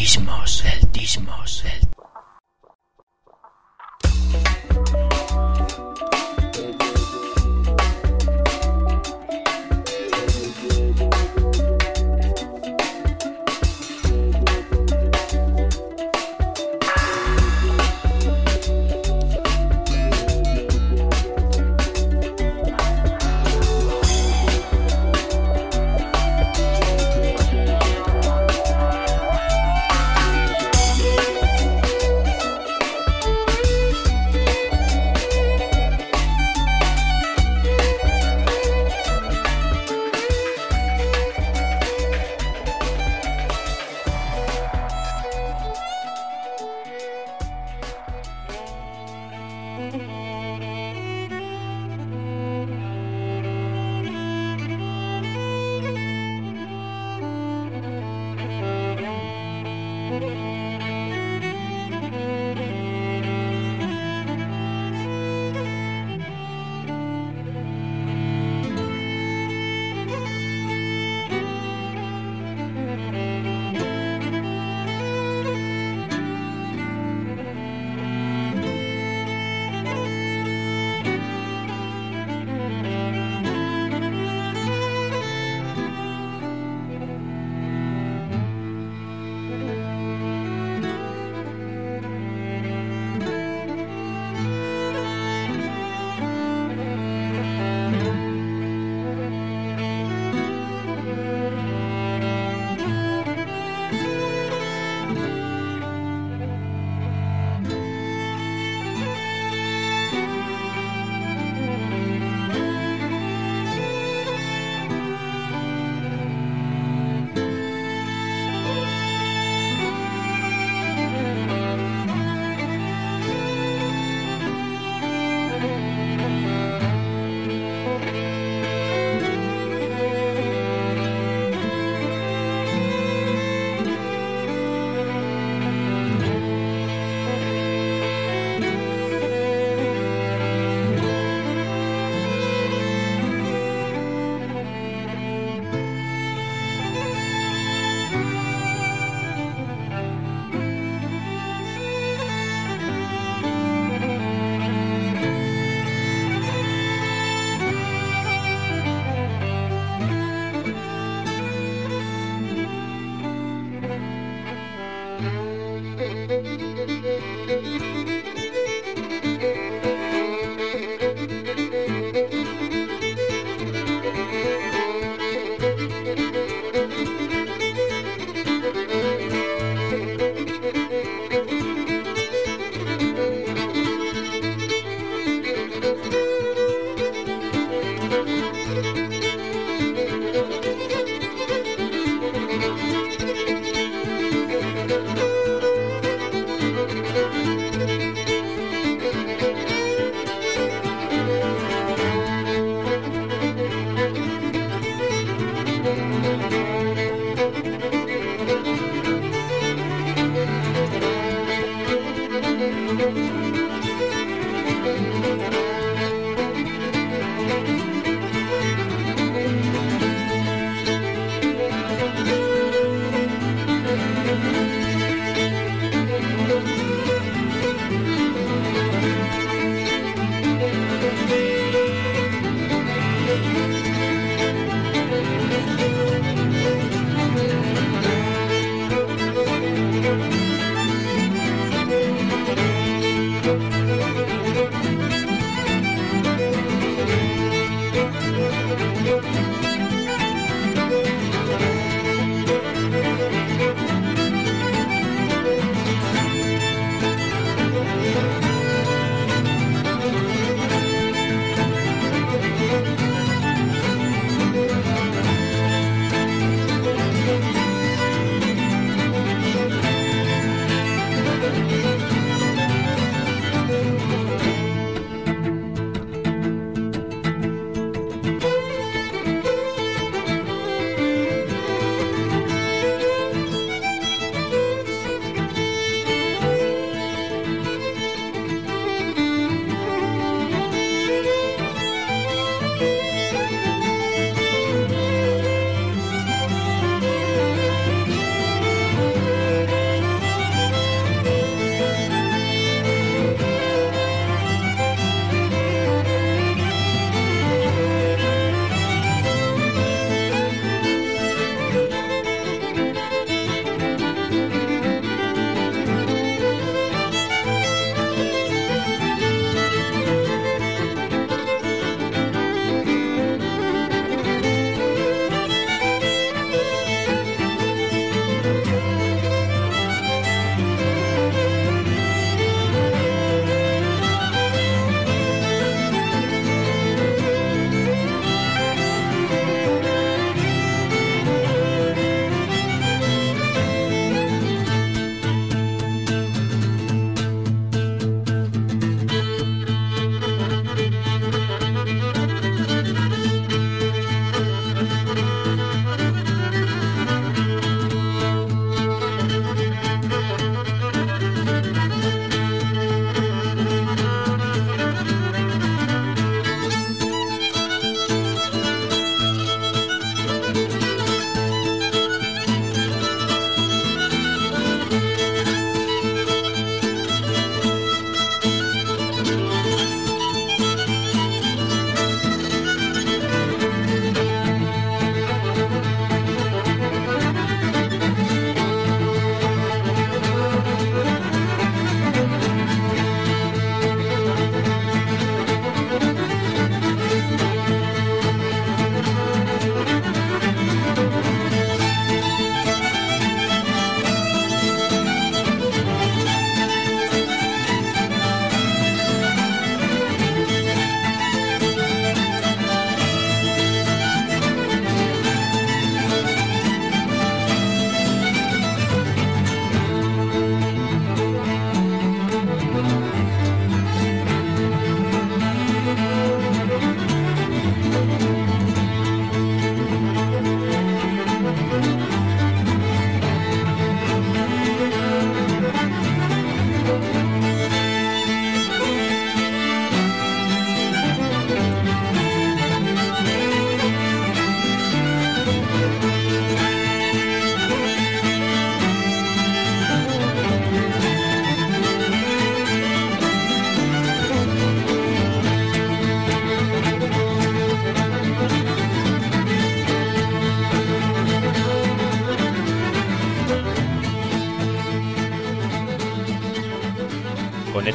Celtismos.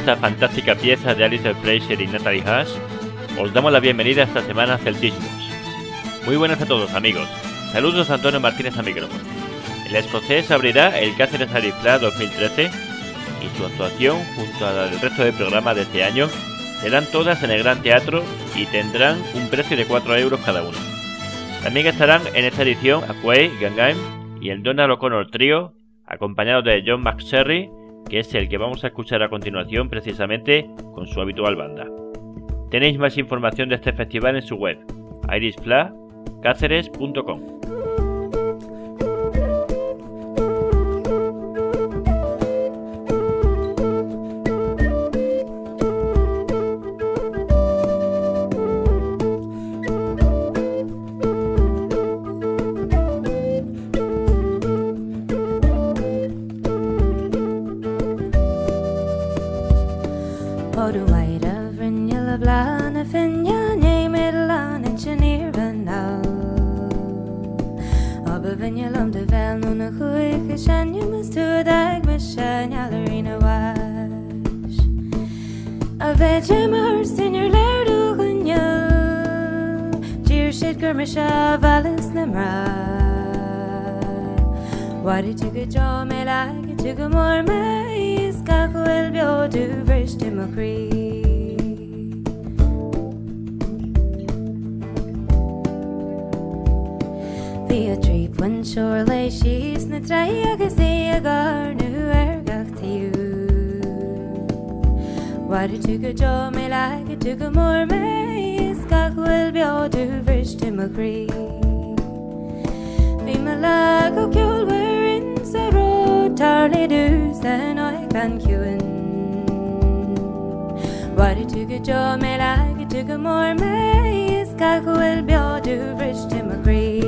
esta fantástica pieza de Alistair Fraser y Natalie Hash, os damos la bienvenida esta semana a Celtismos. Muy buenas a todos, amigos. Saludos a Antonio Martínez al micrófono. El escocés abrirá el Cáceres Arifla 2013 y su actuación, junto al resto del programa de este año, serán todas en el Gran Teatro y tendrán un precio de 4 euros cada uno. También estarán en esta edición Aquay, Gangaim y el Donald O'Connor Trio, acompañados de John McSherry, que es el que vamos a escuchar a continuación precisamente con su habitual banda. Tenéis más información de este festival en su web, irisflacáceres.com. Wadi tuga jo me like tuga more me ska kwel bio du vrish democry Via trip when surely she's na traya que se agar nu ergak to you Wadi tuga jo me like tuga more me ska kwel bio du vrish democry Vi me lag och kul Tarly do's and I can queue What it took a job, me like it took a more me is Kaku will be all do rich to agree.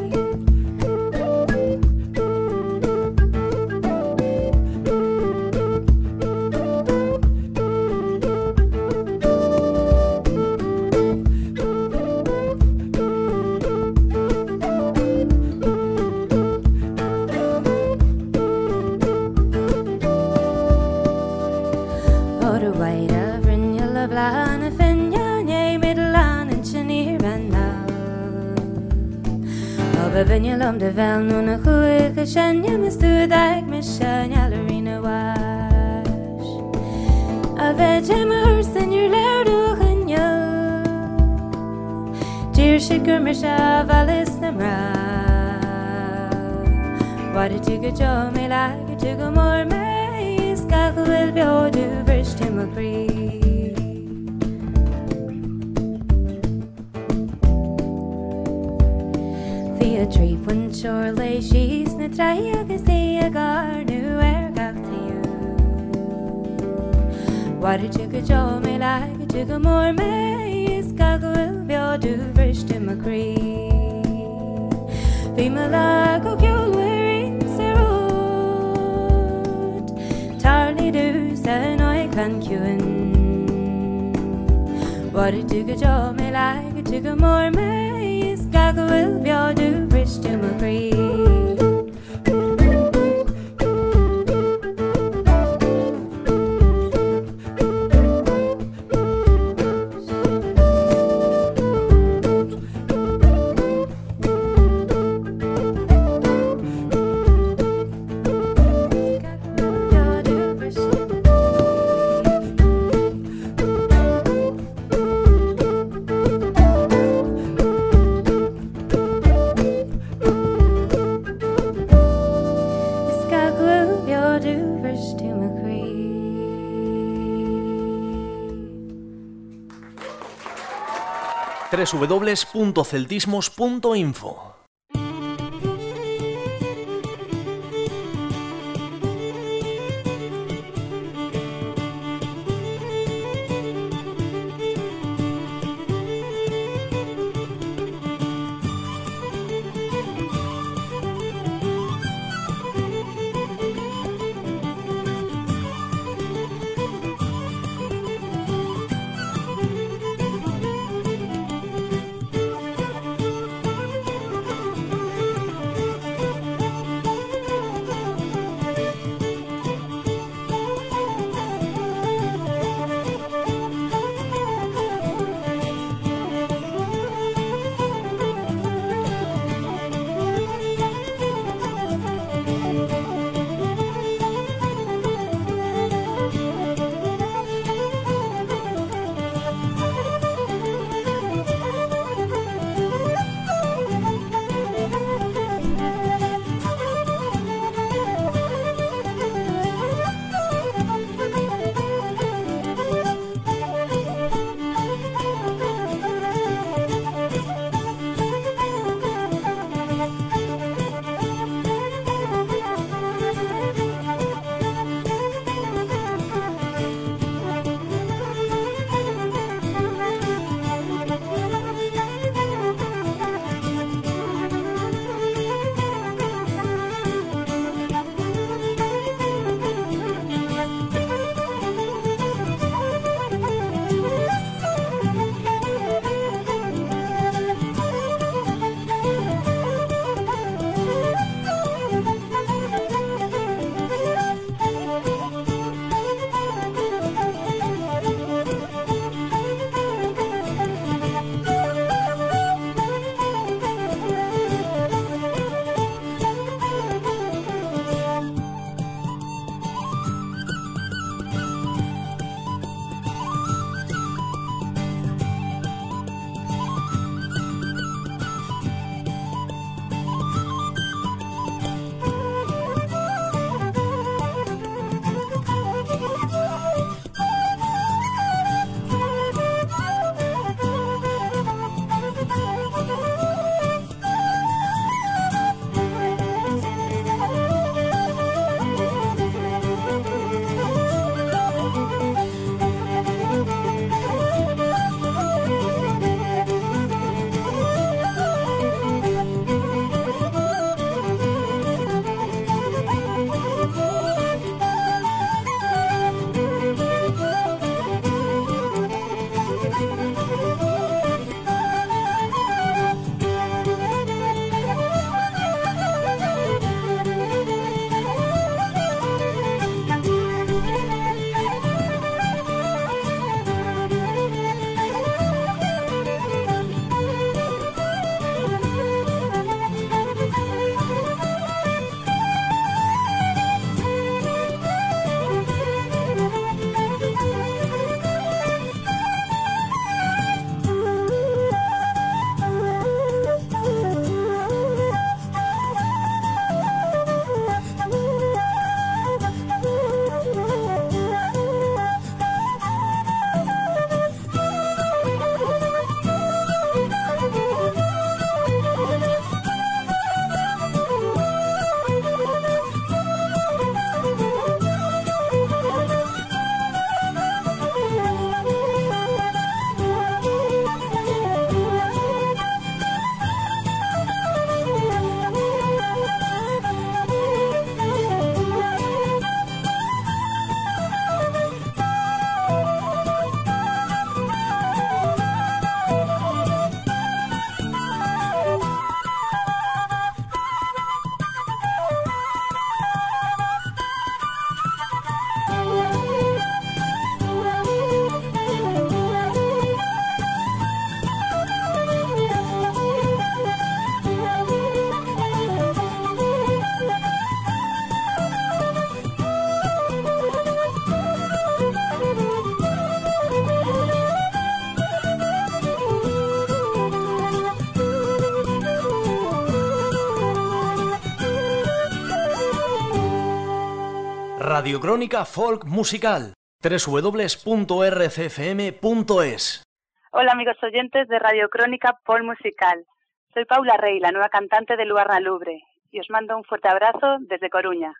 Vinjelam de vel nuna kuika shanya mistudak mishanya larina wash A vejemers in your lerdu hanya Dear shikur misha valis namra Wadi tuga jo me like tuga more me Skaku will be all do vrish tim agree A tree when surely she's na traya que se agar nu ergak to you Why did you go jo me like it took a more me Skagu will be all do vrish to agree Vi me lag och kul wearing serot Tarly do's and I can queue Why did you go jo me like it took a more me Skagu will be all do vrish to agree www.celtismos.info Radiocrónica Folk Musical. www.rcfm.es. Hola amigos oyentes de Radiocrónica Folk Musical. Soy Paula Rey, la nueva cantante de Luarna Lubre, y os mando un fuerte abrazo desde Coruña.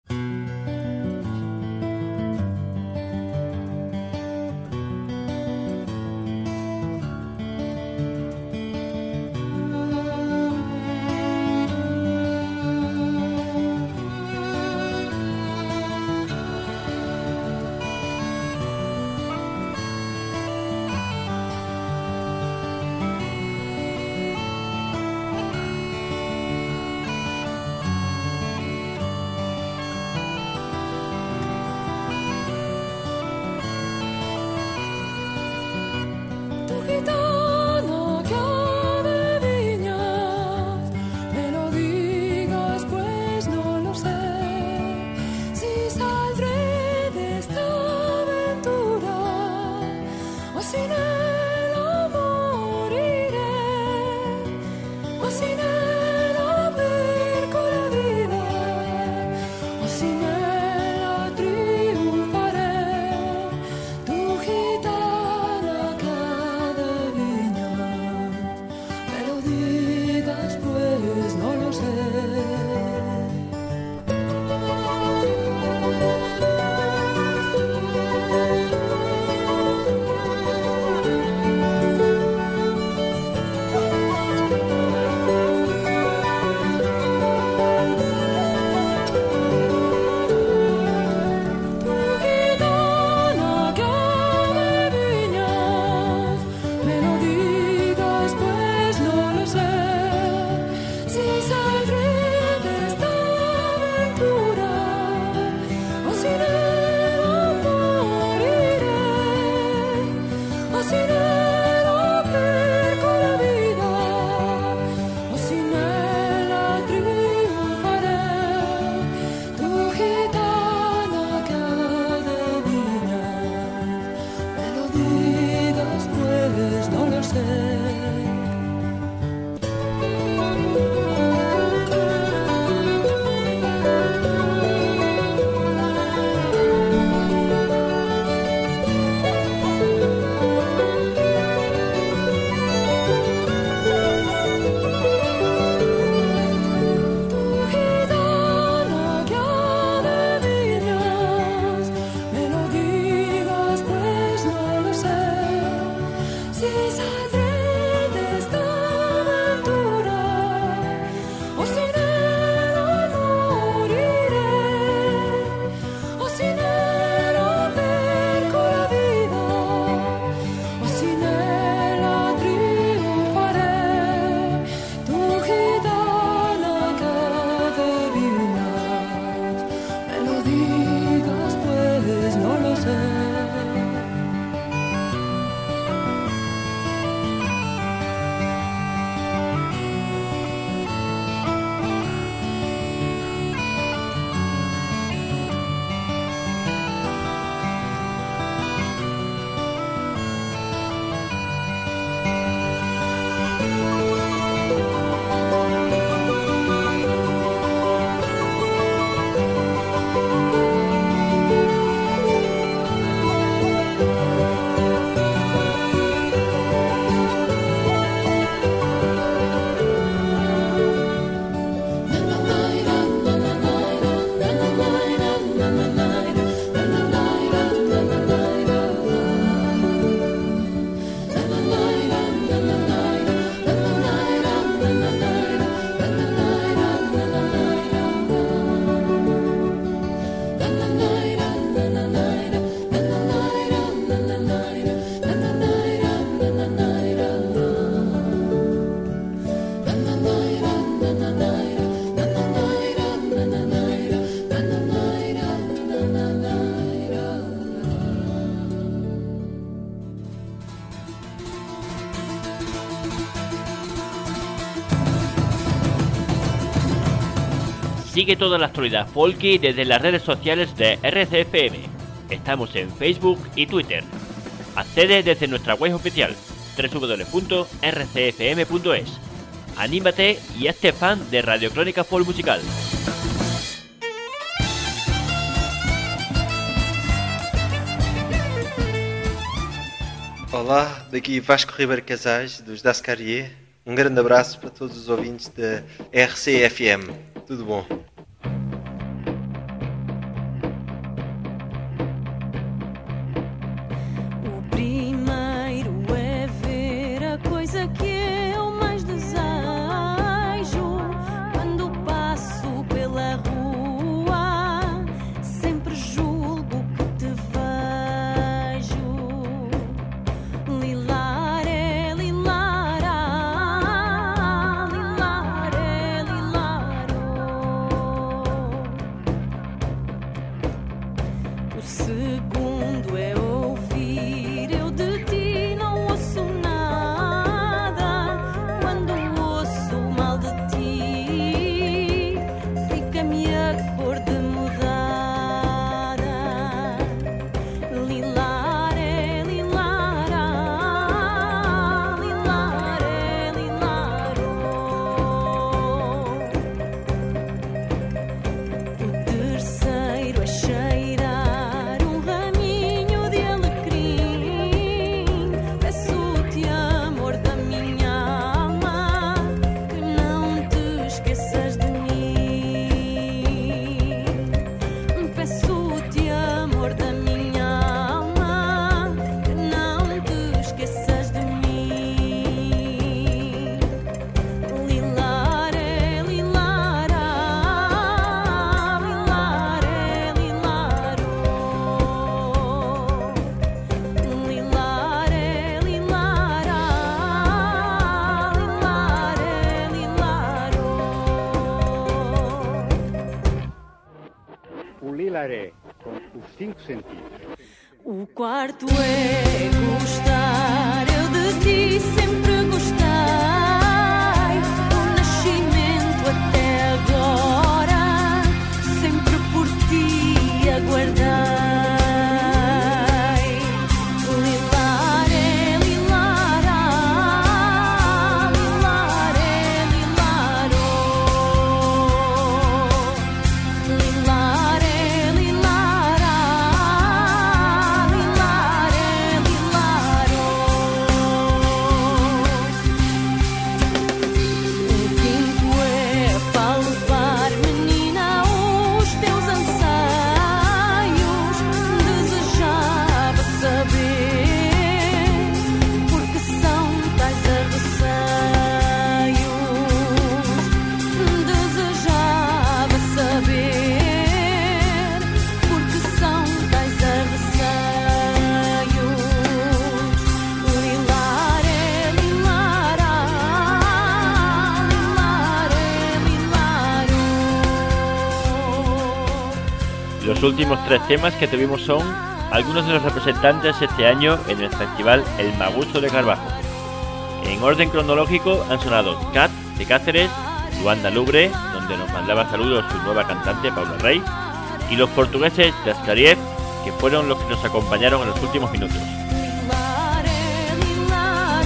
Sigue toda la actualidad folky desde las redes sociales de RCFM. Estamos en Facebook y Twitter. Accede desde nuestra web oficial www.rcfm.es. Anímate y hazte fan de Radiocrónica Folk Musical. Olá, daqui Vasco Ribeiro Casais, dos Dascarie. Um grande abraço para todos os ouvintes da RCFM. Tudo bom? O primeiro é ver a coisa que eu mais desejo. Quando passo pela rua, sempre julgo que te vejo. Lilar é lilar, lilar é lilar. O segundo é ouvir, eu de ti não ouço nada. Quando ouço mal de ti, fica-me a cor de mudada. Lilar é lilar, lilar é lilar. O terceiro é cheirar um raminho de alecrim. Peço-te, amor da minha alma, que não te esqueças de mim. Peço-te, amor da minha alma, que não te esqueças de mim. Lilar é lilar, lilar é lilar. Lilar é lilar, lilar é lilar. O Lilaré, com os 5 sentidos. O quarto é gostar, eu de ti sempre gostei. Do nascimento até agora, sempre por ti aguardei. Lilar é lilar, lilar é lilar. Lilar é lilar, lilar é lilar. O quinto é para levar, menina, os teus anseios. Desejava saber porque são tais receios. Desejava saber porque são tais receios. Lilar é lilar, lilar é lilar. Los últimos 3 temas que tuvimos son algunos de los representantes este año en el festival El Magusto de Carbajo. En orden cronológico han sonado Cat de Cáceres, Luanda Lubre, donde nos mandaba saludos su nueva cantante Paula Rey, y los portugueses de Ascariev, que fueron los que nos acompañaron en los últimos minutos. Lilar é lilar,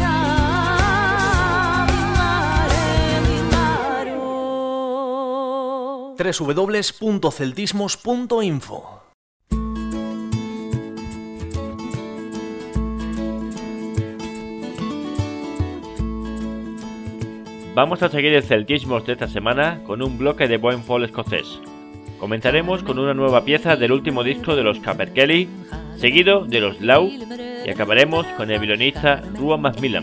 lilar é lilar. www.celtismos.info. Vamos a seguir el celtismos de esta semana con un bloque de buen folk escocés. Comenzaremos con una nueva pieza del último disco de los Caperkelly, seguido de los Lau, y acabaremos con el violinista Ruan Macmillan.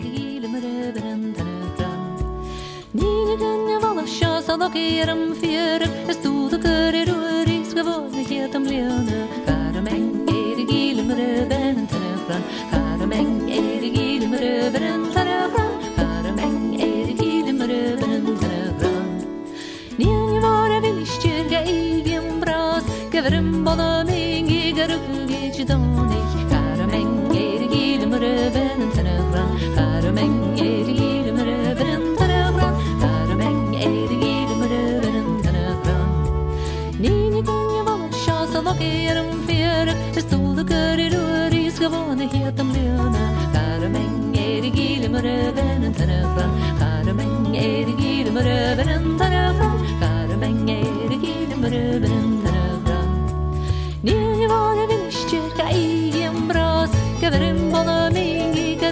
Ni var det vill styrka i en bras, gavrim bolla mingi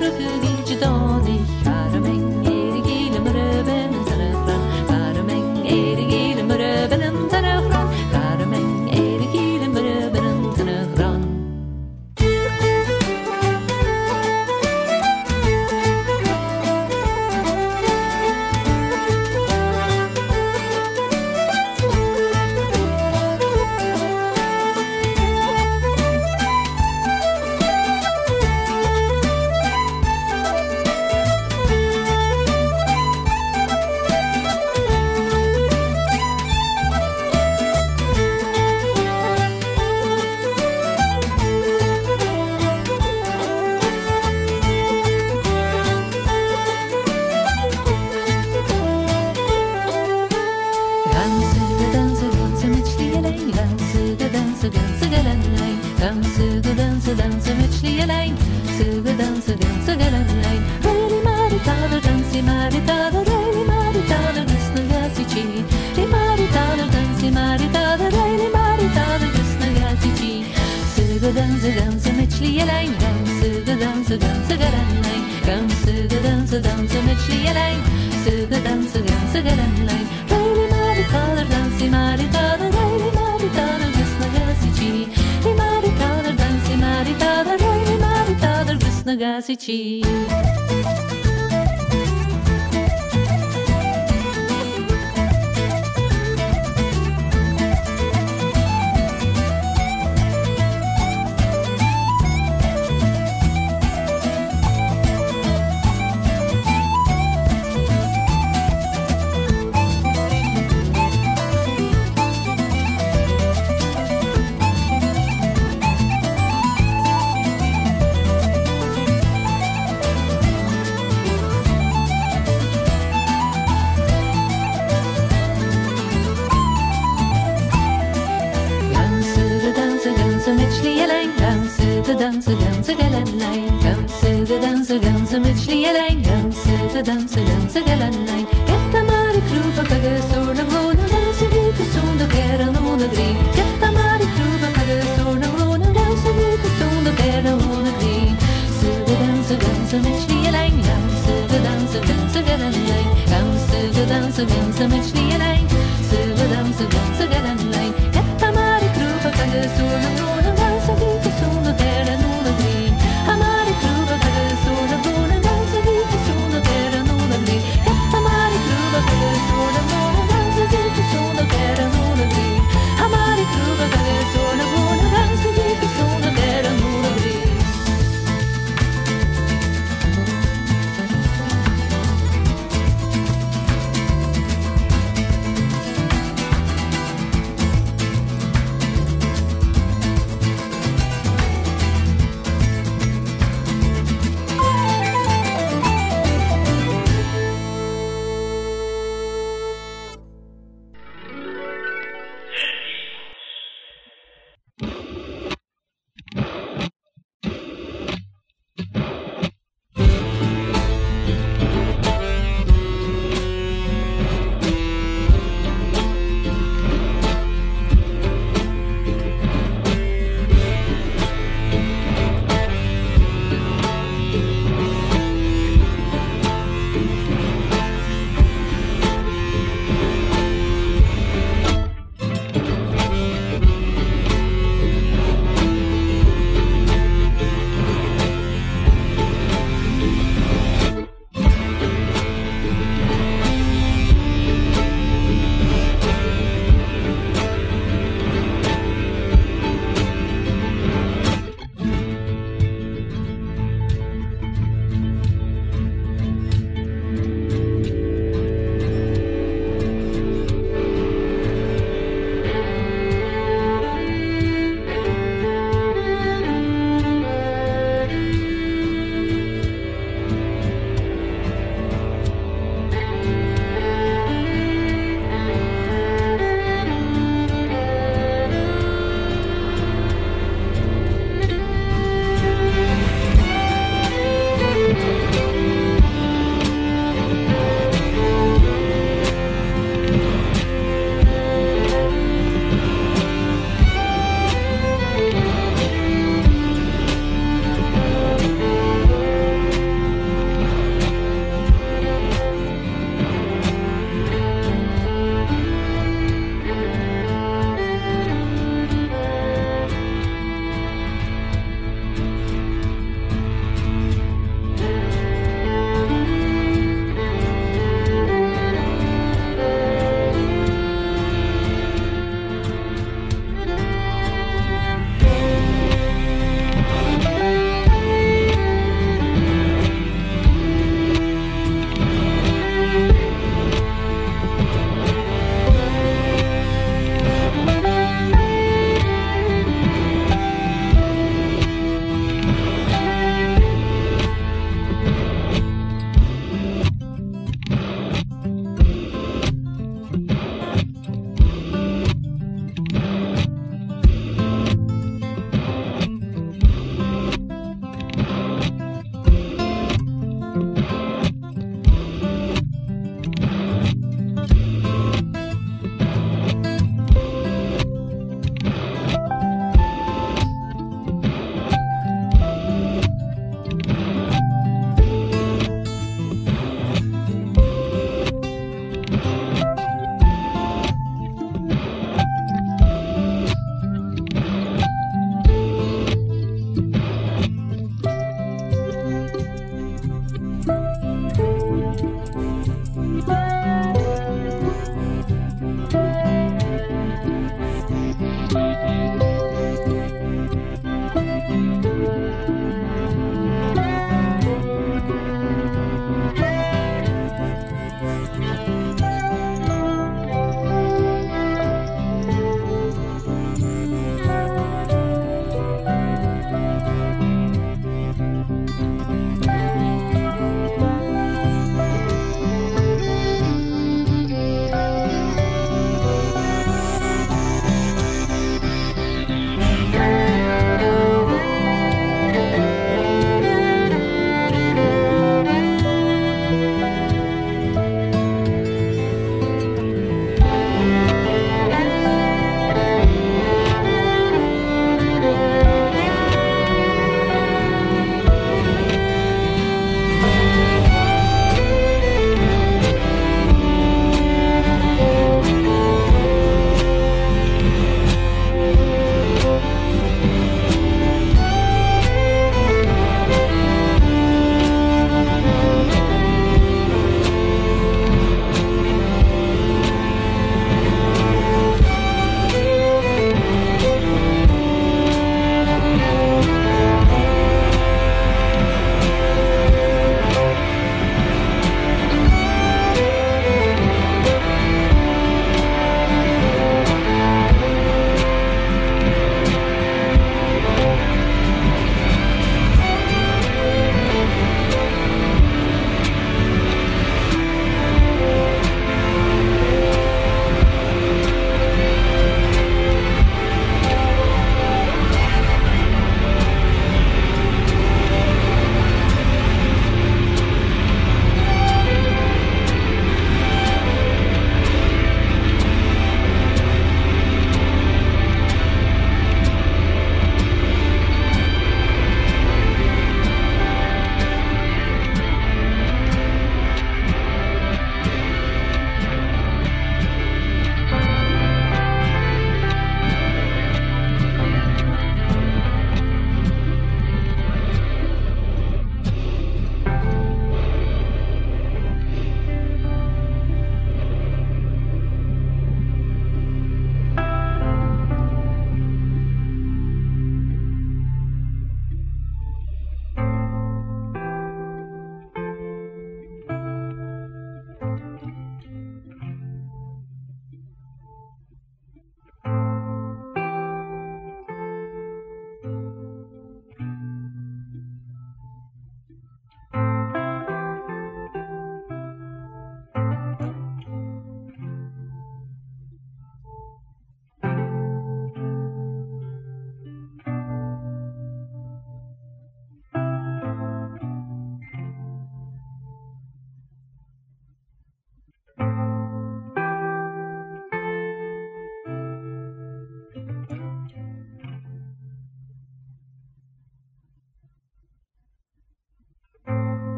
dansa met Schließlein. Suge dansa galein. Reili maritada, dansi maritada, reili maritada, gusna gasici. Reili maritada, dansi maritada, reili maritada, gusna gasici. Suge dansa met Schließlein. Suge dansa galein. Suge dansa met Schließlein. Suge dansa galein. Reili maritada, dansi maritada, reili maritada, gusna gasici. Reili maritada, dansi maritada, reili maritada, gusna gasici. Dansa mit Schließlein, dansa galein. Getta mari krupa kage sorna vona, dansa vita sonda kera nona gri. Getta mari krupa kage sorna vona, dansa vita sonda kera nona gri. Suga dansa mit Schließlein, dansa galein. Suga dansa mit Schließlein, suga dansa galein. Getta mari krupa kage sorna vona, dansa vita sonda kera nona gri. Amari krupa kage sorna vona, dansa vita sonda kera nona gri. Getta mari krupa kage sorna vona, dansa vita sonda kera nona gri. Amari krupa kage sorna vona, dansa vita sonda kera nona gri.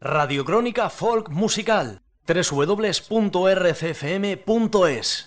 Radiocrónica Folk Musical. www.rcfm.es.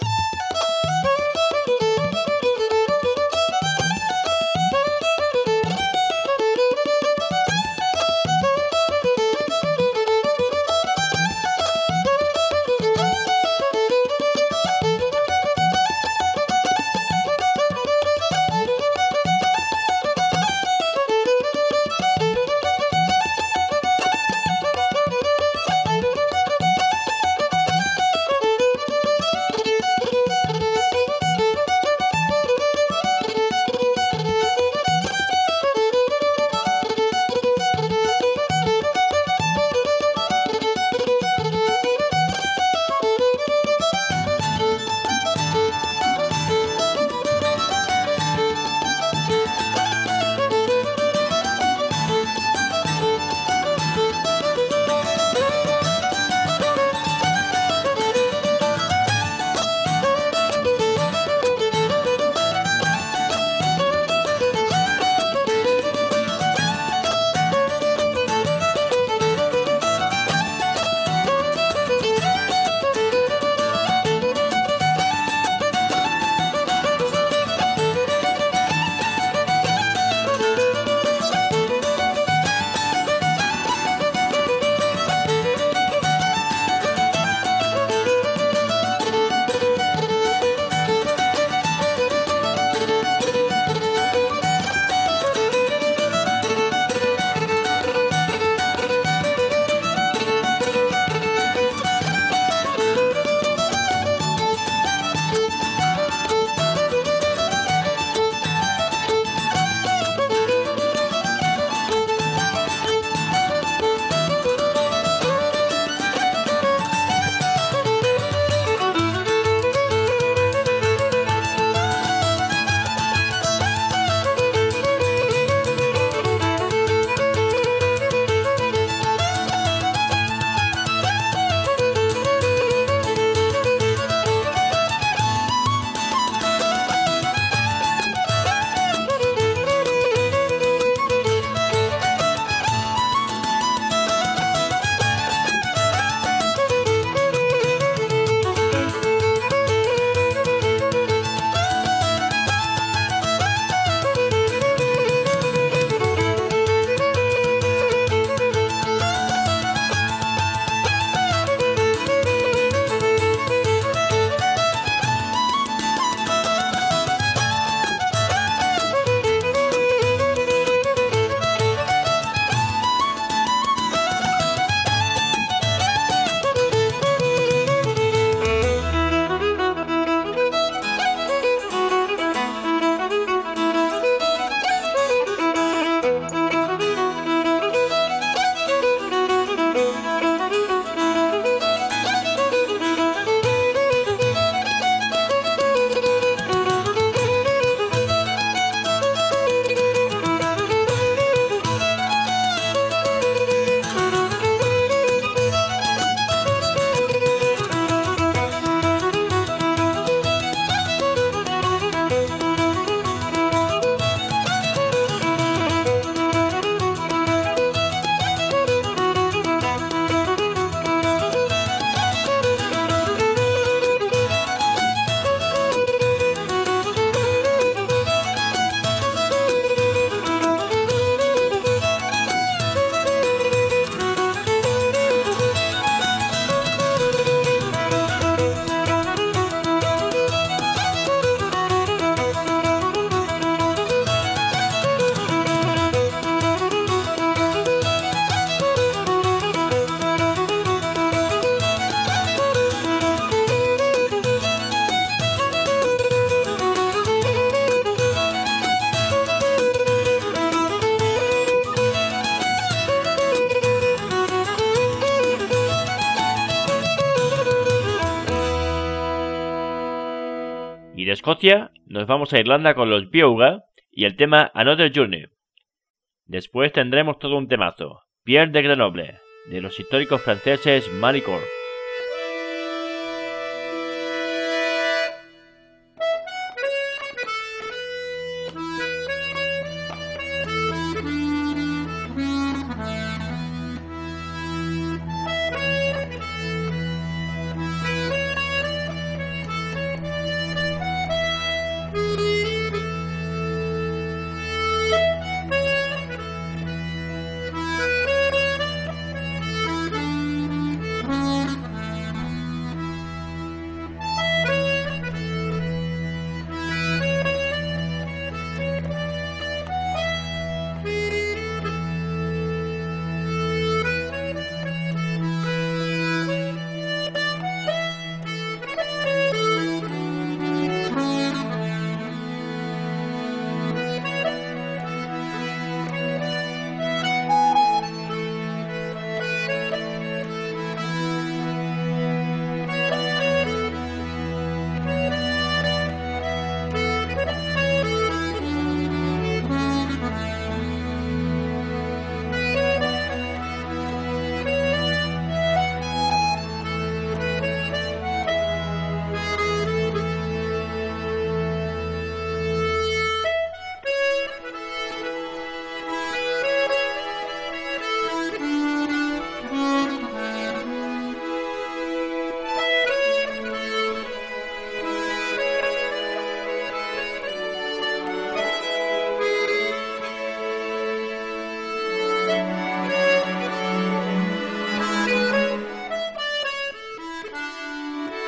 Y de Escocia nos vamos a Irlanda con los Biouga y el tema Another Journey. Después tendremos todo un temazo, Pierre de Grenoble, de los históricos franceses Maricourt.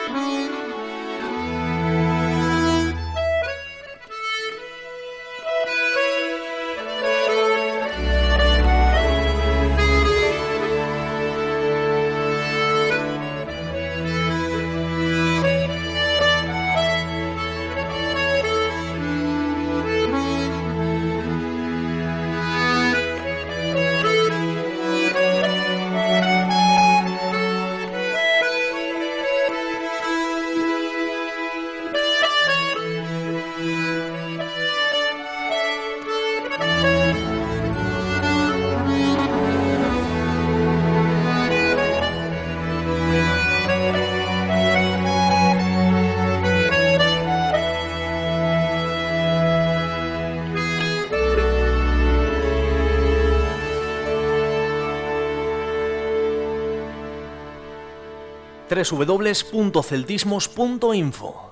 www.celtismos.info.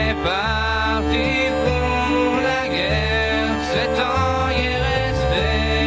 Parti pour la guerre, 7 ans y est resté.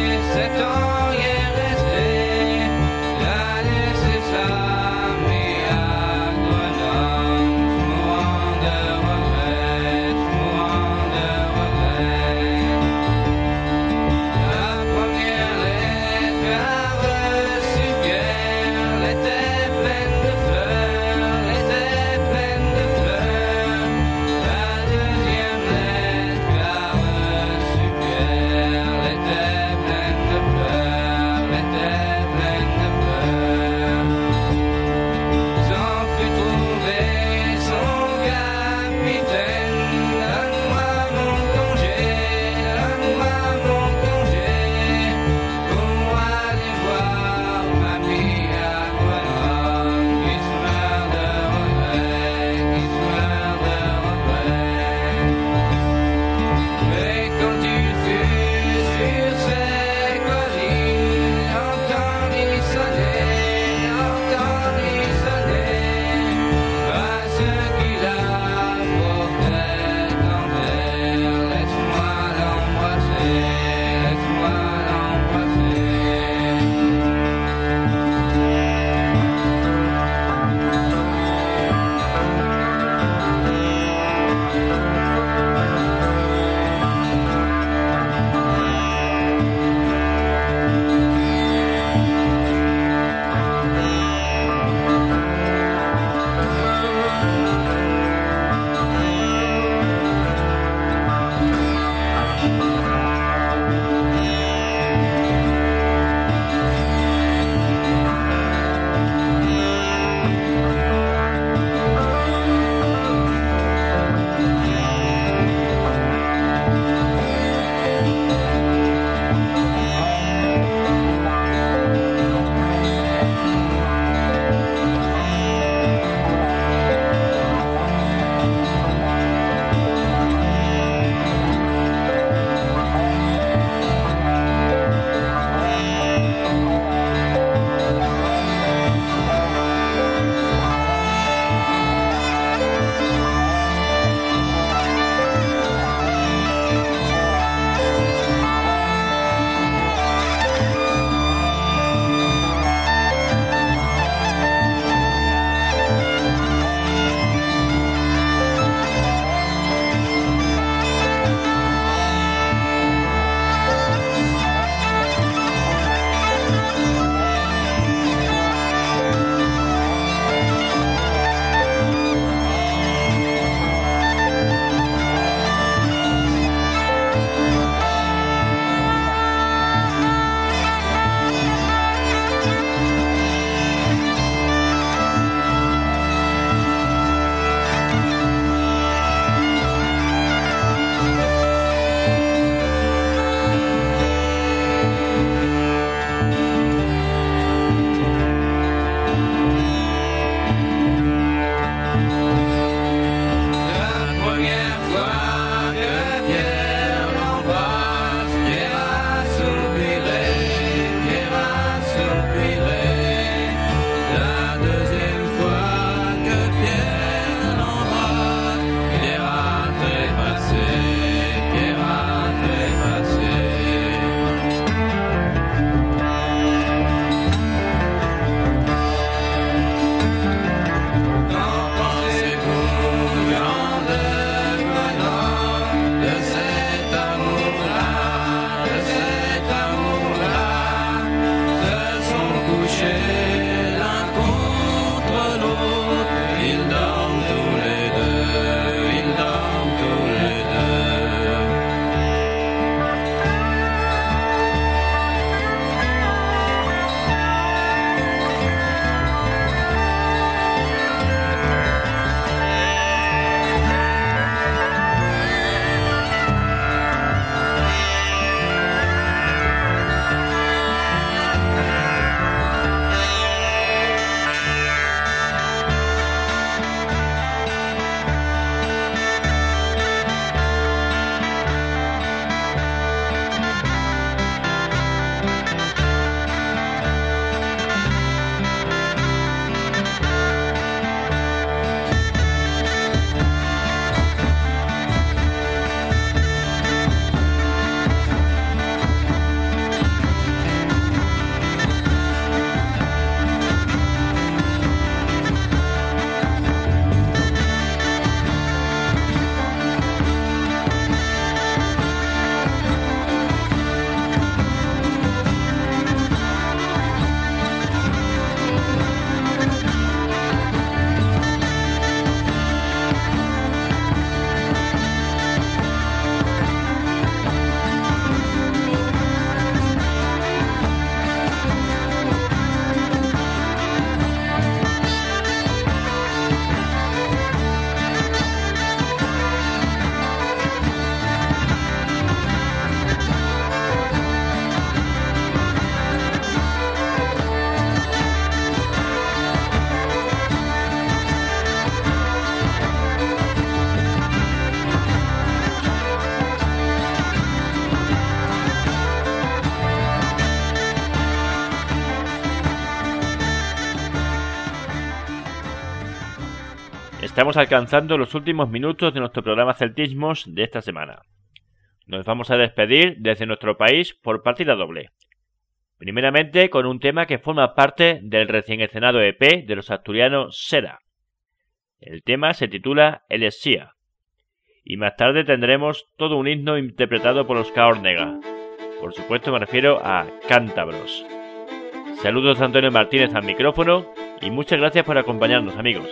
Estamos alcanzando los últimos minutos de nuestro programa Celtismos de esta semana. Nos vamos a despedir desde nuestro país por partida doble. Primeramente con un tema que forma parte del recién estrenado EP de los asturianos Seda. El tema se titula El Esía. Y más tarde tendremos todo un himno interpretado por los Caórnega. Por supuesto me refiero a Cántabros. Saludos de Antonio Martínez al micrófono y muchas gracias por acompañarnos, amigos.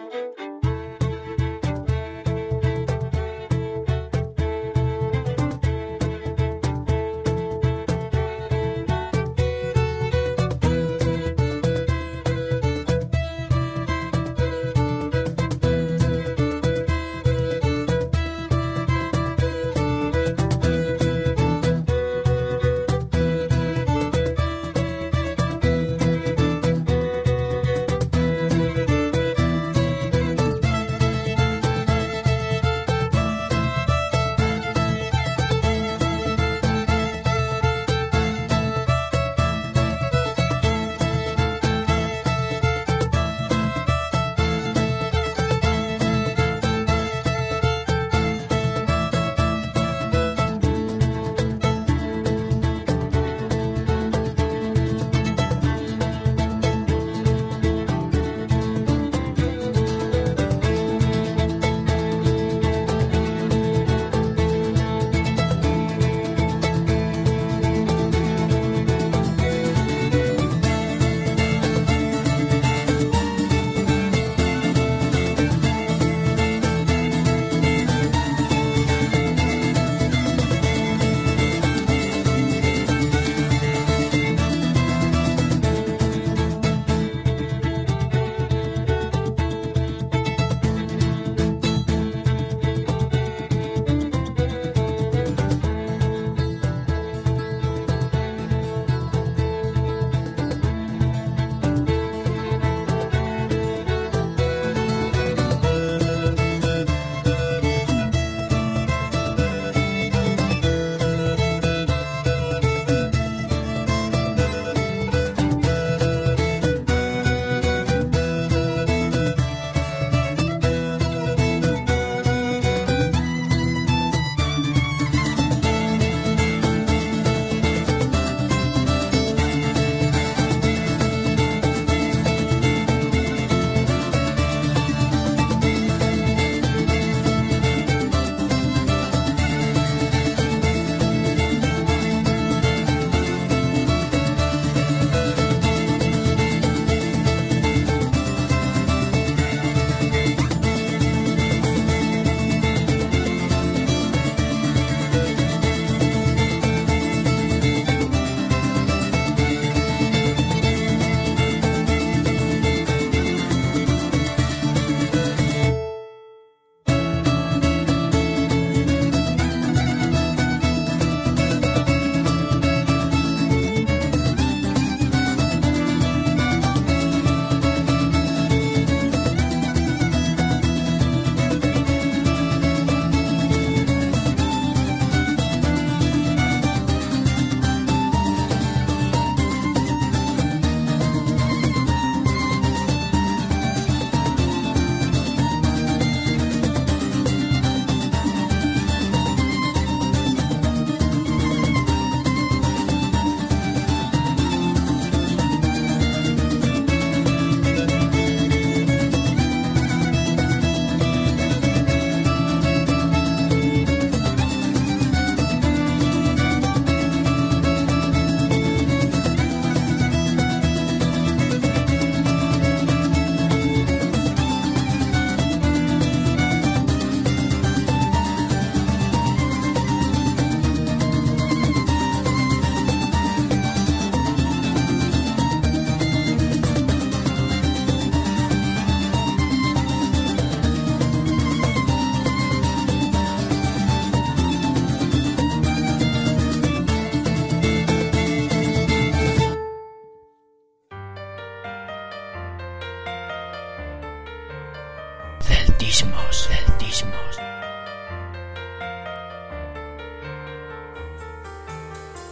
Celtismos.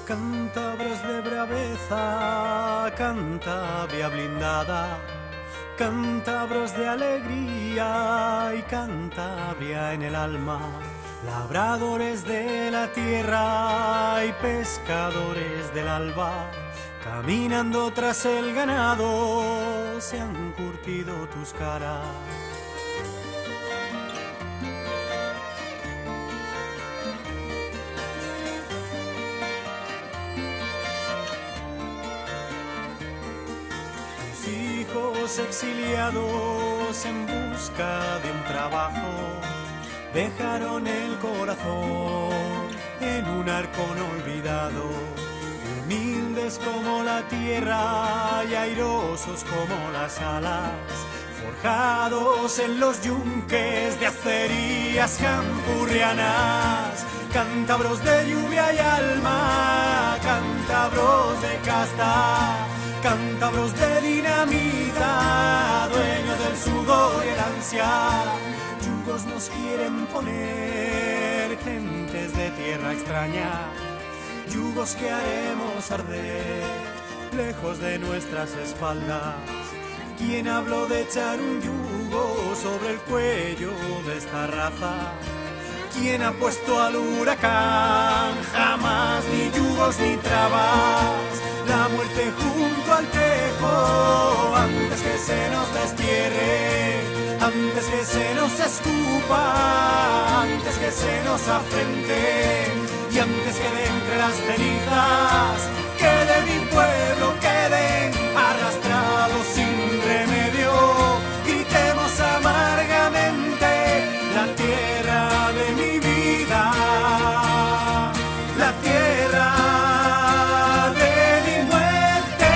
Cántabros de braveza, Cantabria blindada, Cántabros de alegría y Cantabria en el alma, labradores de la tierra y pescadores del alba, caminando tras el ganado se han curtido tus caras. Exiliados en busca de un trabajo, dejaron el corazón en un arcón olvidado, humildes como la tierra y airosos como las alas, forjados en los yunques de acerías campurrianas, cántabros de lluvia y alma, cántabros de casta, cántabros de dinamita, dueños del sudor y el ansia. Yugos nos quieren poner, gentes de tierra extraña, yugos que haremos arder, lejos de nuestras espaldas. ¿Quién habló de echar un yugo sobre el cuello de esta raza? ¿Quién ha puesto al huracán? Jamás, ni yugos ni trabas. La muerte junto al tejo, antes que se nos destierre, antes que se nos escupa, antes que se nos afrente y antes que de entre las cenizas quede mi pueblo, queden arrastrados sin remedio. Gritemos amargamente la tierra de mi vida, la tierra de mi muerte.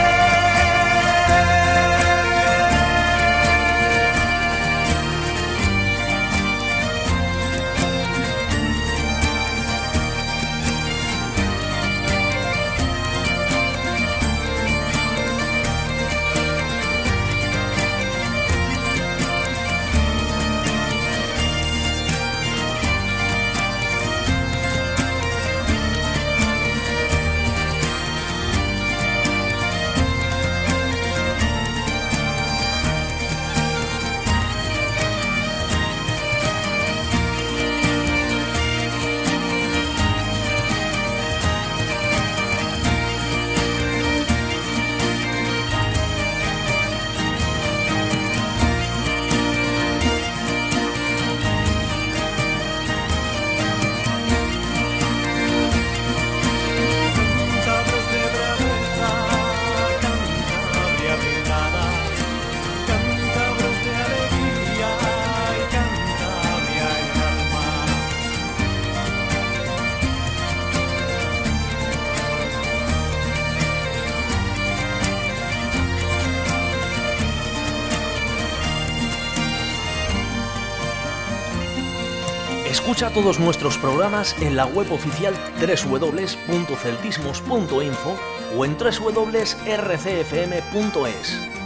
Escucha todos nuestros programas en la web oficial www.celtismos.info o en www.rcfm.es.